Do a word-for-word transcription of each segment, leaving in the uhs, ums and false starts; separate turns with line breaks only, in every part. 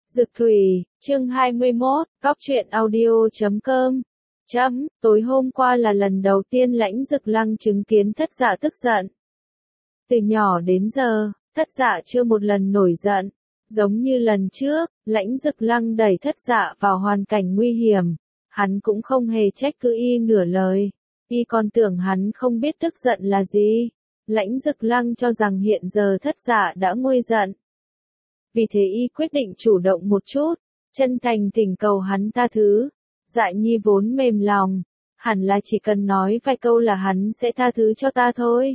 Dực Thủy, chương hai mươi mốt, góc truyện audio chấm com. Chấm, tối hôm qua là lần đầu tiên Lãnh Dực Lăng chứng kiến Thất Dạ tức giận. Từ nhỏ đến giờ, Thất Dạ chưa một lần nổi giận. Giống như lần trước, Lãnh Dực Lăng đẩy Thất Dạ vào hoàn cảnh nguy hiểm. Hắn cũng không hề trách cứ y nửa lời. Y còn tưởng hắn không biết tức giận là gì. Lãnh Dực Lăng cho rằng hiện giờ Thất Dạ đã nguôi giận. Vì thế y quyết định chủ động một chút, chân thành thỉnh cầu hắn tha thứ. Dại Nhi vốn mềm lòng, hẳn là chỉ cần nói vài câu là hắn sẽ tha thứ cho ta thôi.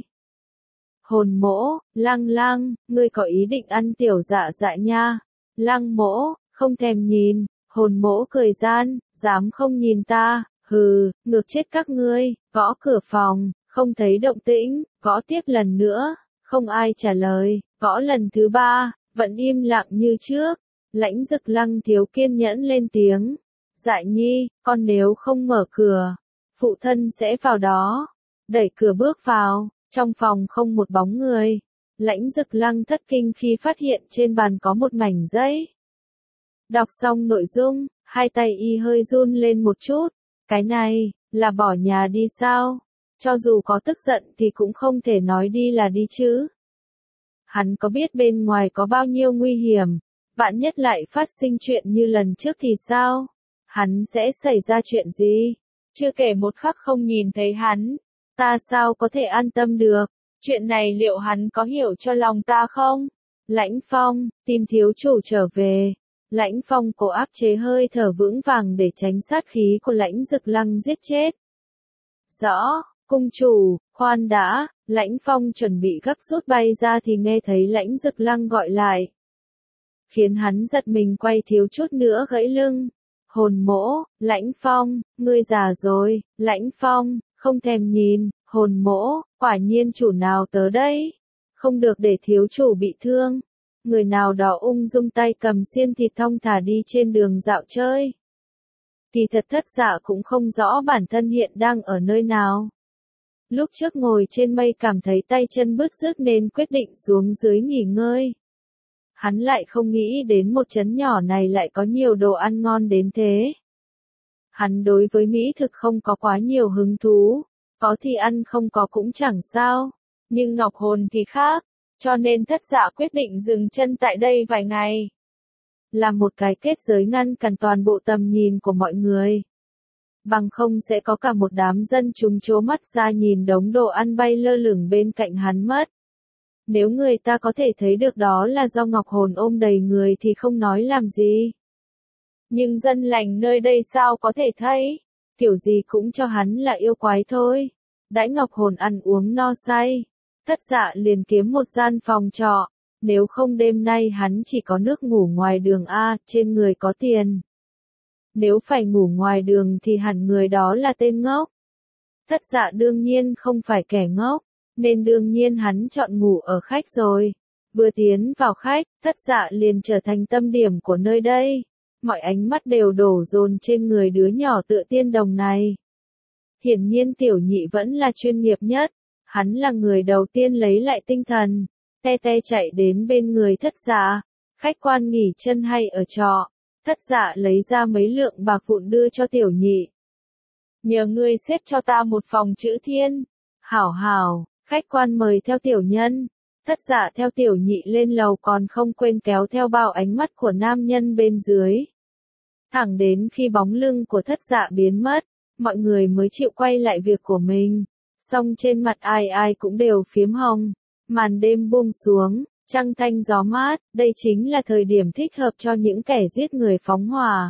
Hồn Mỗ, Lăng Lăng, ngươi có ý định ăn tiểu dạ dạ nha. Lăng Mỗ, không thèm nhìn. Hồn Mỗ cười gian, dám không nhìn ta, hừ, ngược chết các ngươi. Gõ cửa phòng, không thấy động tĩnh, gõ tiếp lần nữa, không ai trả lời, gõ lần thứ ba, vẫn im lặng như trước. Lãnh Dực Lăng thiếu kiên nhẫn lên tiếng. Dại Nhi, con nếu không mở cửa, phụ thân sẽ vào đó. Đẩy cửa bước vào, trong phòng không một bóng người. Lãnh Dực Lăng thất kinh khi phát hiện trên bàn có một mảnh giấy. Đọc xong nội dung, hai tay y hơi run lên một chút. Cái này, là bỏ nhà đi sao? Cho dù có tức giận thì cũng không thể nói đi là đi chứ. Hắn có biết bên ngoài có bao nhiêu nguy hiểm, vạn nhất lại phát sinh chuyện như lần trước thì sao? Hắn sẽ xảy ra chuyện gì? Chưa kể một khắc không nhìn thấy hắn, ta sao có thể an tâm được? Chuyện này liệu hắn có hiểu cho lòng ta không? Lãnh Phong, tìm thiếu chủ trở về. Lãnh Phong cố áp chế hơi thở vững vàng để tránh sát khí của Lãnh Dực Lăng giết chết. Rõ, cung chủ, khoan đã. Lãnh Phong chuẩn bị gấp rút bay ra thì nghe thấy Lãnh Dực Lăng gọi lại. Khiến hắn giật mình quay thiếu chút nữa gãy lưng. Hồn Mỗ, Lãnh Phong, ngươi già rồi. Lãnh Phong, không thèm nhìn. Hồn Mỗ, quả nhiên chủ nào tới đây? Không được để thiếu chủ bị thương. Người nào đó ung dung tay cầm xiên thịt thong thả đi trên đường dạo chơi. Kỳ thật Thất Dạ cũng không rõ bản thân hiện đang ở nơi nào. Lúc trước ngồi trên mây cảm thấy tay chân bứt rứt nên quyết định xuống dưới nghỉ ngơi. Hắn lại không nghĩ đến một trấn nhỏ này lại có nhiều đồ ăn ngon đến thế. Hắn đối với mỹ thực không có quá nhiều hứng thú, có thì ăn không có cũng chẳng sao, nhưng Ngọc Hồn thì khác, cho nên Thất Dạ quyết định dừng chân tại đây vài ngày. Làm một cái kết giới ngăn cản toàn bộ tầm nhìn của mọi người. Bằng không sẽ có cả một đám dân chúng trố mắt ra nhìn đống đồ ăn bay lơ lửng bên cạnh hắn mất. Nếu người ta có thể thấy được đó là do Ngọc Hồn ôm đầy người thì không nói làm gì. Nhưng dân lành nơi đây sao có thể thấy, kiểu gì cũng cho hắn là yêu quái thôi. Đãi Ngọc Hồn ăn uống no say, Thất Dạ liền kiếm một gian phòng trọ, nếu không đêm nay hắn chỉ có nước ngủ ngoài đường a, trên người có tiền. Nếu phải ngủ ngoài đường thì hẳn người đó là tên ngốc. Thất Dạ đương nhiên không phải kẻ ngốc, nên đương nhiên hắn chọn ngủ ở khách rồi. Vừa tiến vào khách, Thất Dạ liền trở thành tâm điểm của nơi đây. Mọi ánh mắt đều đổ dồn trên người đứa nhỏ tựa tiên đồng này. Hiển nhiên Tiểu Nhị vẫn là chuyên nghiệp nhất. Hắn là người đầu tiên lấy lại tinh thần, te te chạy đến bên người Thất Dạ. Khách quan nghỉ chân hay ở trọ? Thất Dạ lấy ra mấy lượng bạc vụn đưa cho Tiểu Nhị. Nhờ ngươi xếp cho ta một phòng chữ thiên. Hảo hảo, khách quan mời theo tiểu nhân. Thất Dạ theo Tiểu Nhị lên lầu còn không quên kéo theo bao ánh mắt của nam nhân bên dưới. Thẳng đến khi bóng lưng của Thất Dạ biến mất, mọi người mới chịu quay lại việc của mình. Song trên mặt ai ai cũng đều phiếm hồng. Màn đêm buông xuống, trăng thanh gió mát, đây chính là thời điểm thích hợp cho những kẻ giết người phóng hỏa.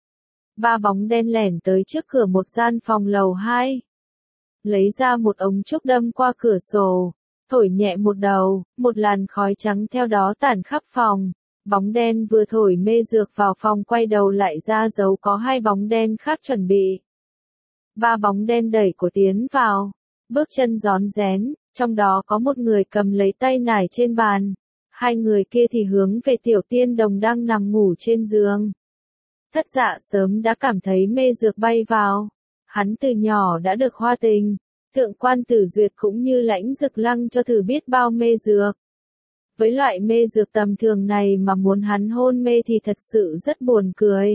Ba bóng đen lẻn tới trước cửa một gian phòng lầu hai. Lấy ra một ống trúc đâm qua cửa sổ, thổi nhẹ một đầu, một làn khói trắng theo đó tản khắp phòng. Bóng đen vừa thổi mê dược vào phòng quay đầu lại ra dấu có hai bóng đen khác chuẩn bị. Ba bóng đen đẩy cổ tiến vào, bước chân rón rén, trong đó có một người cầm lấy tay nải trên bàn. Hai người kia thì hướng về tiểu tiên đồng đang nằm ngủ trên giường. Thất Dạ sớm đã cảm thấy mê dược bay vào. Hắn từ nhỏ đã được hoa tình, thượng quan Tử Duyệt cũng như Lãnh Dực Lăng cho thử biết bao mê dược. Với loại mê dược tầm thường này mà muốn hắn hôn mê thì thật sự rất buồn cười.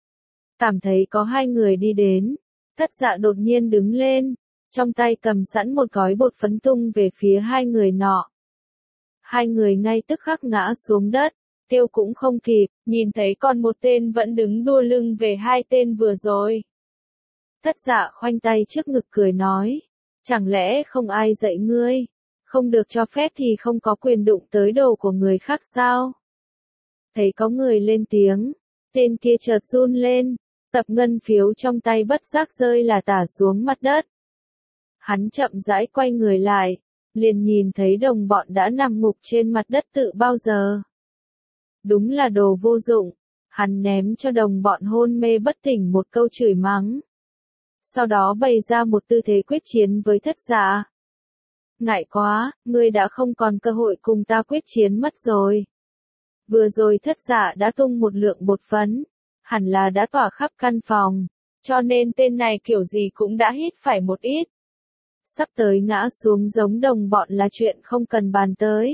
Cảm thấy có hai người đi đến, Thất Dạ đột nhiên đứng lên, trong tay cầm sẵn một gói bột phấn tung về phía hai người nọ. Hai người ngay tức khắc ngã xuống đất, kêu cũng không kịp, nhìn thấy còn một tên vẫn đứng đua lưng về hai tên vừa rồi. Thất Dạ khoanh tay trước ngực cười nói, chẳng lẽ không ai dạy ngươi, không được cho phép thì không có quyền đụng tới đồ của người khác sao? Thấy có người lên tiếng, tên kia chợt run lên, tập ngân phiếu trong tay bất giác rơi là tả xuống mặt đất. Hắn chậm rãi quay người lại, liền nhìn thấy đồng bọn đã nằm ngục trên mặt đất tự bao giờ. Đúng là đồ vô dụng, hắn ném cho đồng bọn hôn mê bất tỉnh một câu chửi mắng. Sau đó bày ra một tư thế quyết chiến với Thất Dạ. Ngại quá, ngươi đã không còn cơ hội cùng ta quyết chiến mất rồi. Vừa rồi Thất Dạ đã tung một lượng bột phấn, hẳn là đã tỏa khắp căn phòng, cho nên tên này kiểu gì cũng đã hít phải một ít. Sắp tới ngã xuống giống đồng bọn là chuyện không cần bàn tới.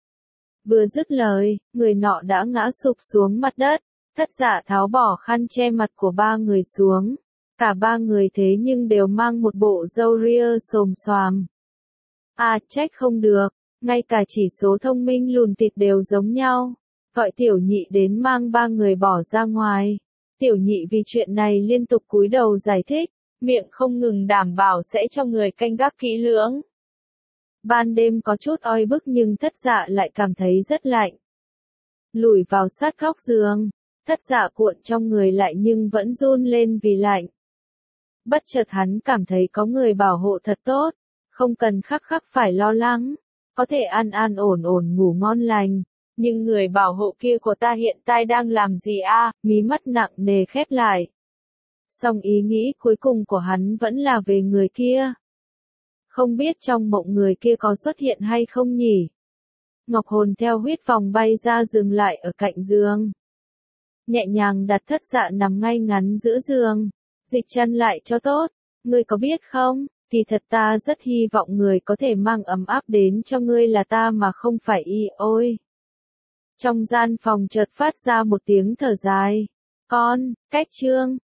Vừa dứt lời, người nọ đã ngã sụp xuống mặt đất, Thất Dạ tháo bỏ khăn che mặt của ba người xuống. Cả ba người thế nhưng đều mang một bộ râu ria xồm xoàm. À, trách không được, ngay cả chỉ số thông minh lùn tịt đều giống nhau. Gọi tiểu nhị đến mang ba người bỏ ra ngoài. Tiểu nhị vì chuyện này liên tục cúi đầu giải thích, miệng không ngừng đảm bảo sẽ cho người canh gác kỹ lưỡng. Ban đêm có chút oi bức nhưng Thất Dạ lại cảm thấy rất lạnh. Lùi vào sát góc giường, Thất Dạ cuộn trong người lại nhưng vẫn run lên vì lạnh. Bất chợt hắn cảm thấy có người bảo hộ thật tốt, không cần khắc khắc phải lo lắng, có thể an an ổn ổn ngủ ngon lành. Nhưng người bảo hộ kia của ta hiện tại đang làm gì a? À? Mí mắt nặng nề khép lại. Song ý nghĩ cuối cùng của hắn vẫn là về người kia. Không biết trong mộng người kia có xuất hiện hay không nhỉ? Ngọc hồn theo huyết vòng bay ra dừng lại ở cạnh giường. Nhẹ nhàng đặt Thất Dạ nằm ngay ngắn giữa giường. Dịch chân lại cho tốt. Ngươi có biết không? Thì thật ta rất hy vọng người có thể mang ấm áp đến cho ngươi là ta mà không phải y ôi. Trong gian phòng chợt phát ra một tiếng thở dài. Con, cách chương.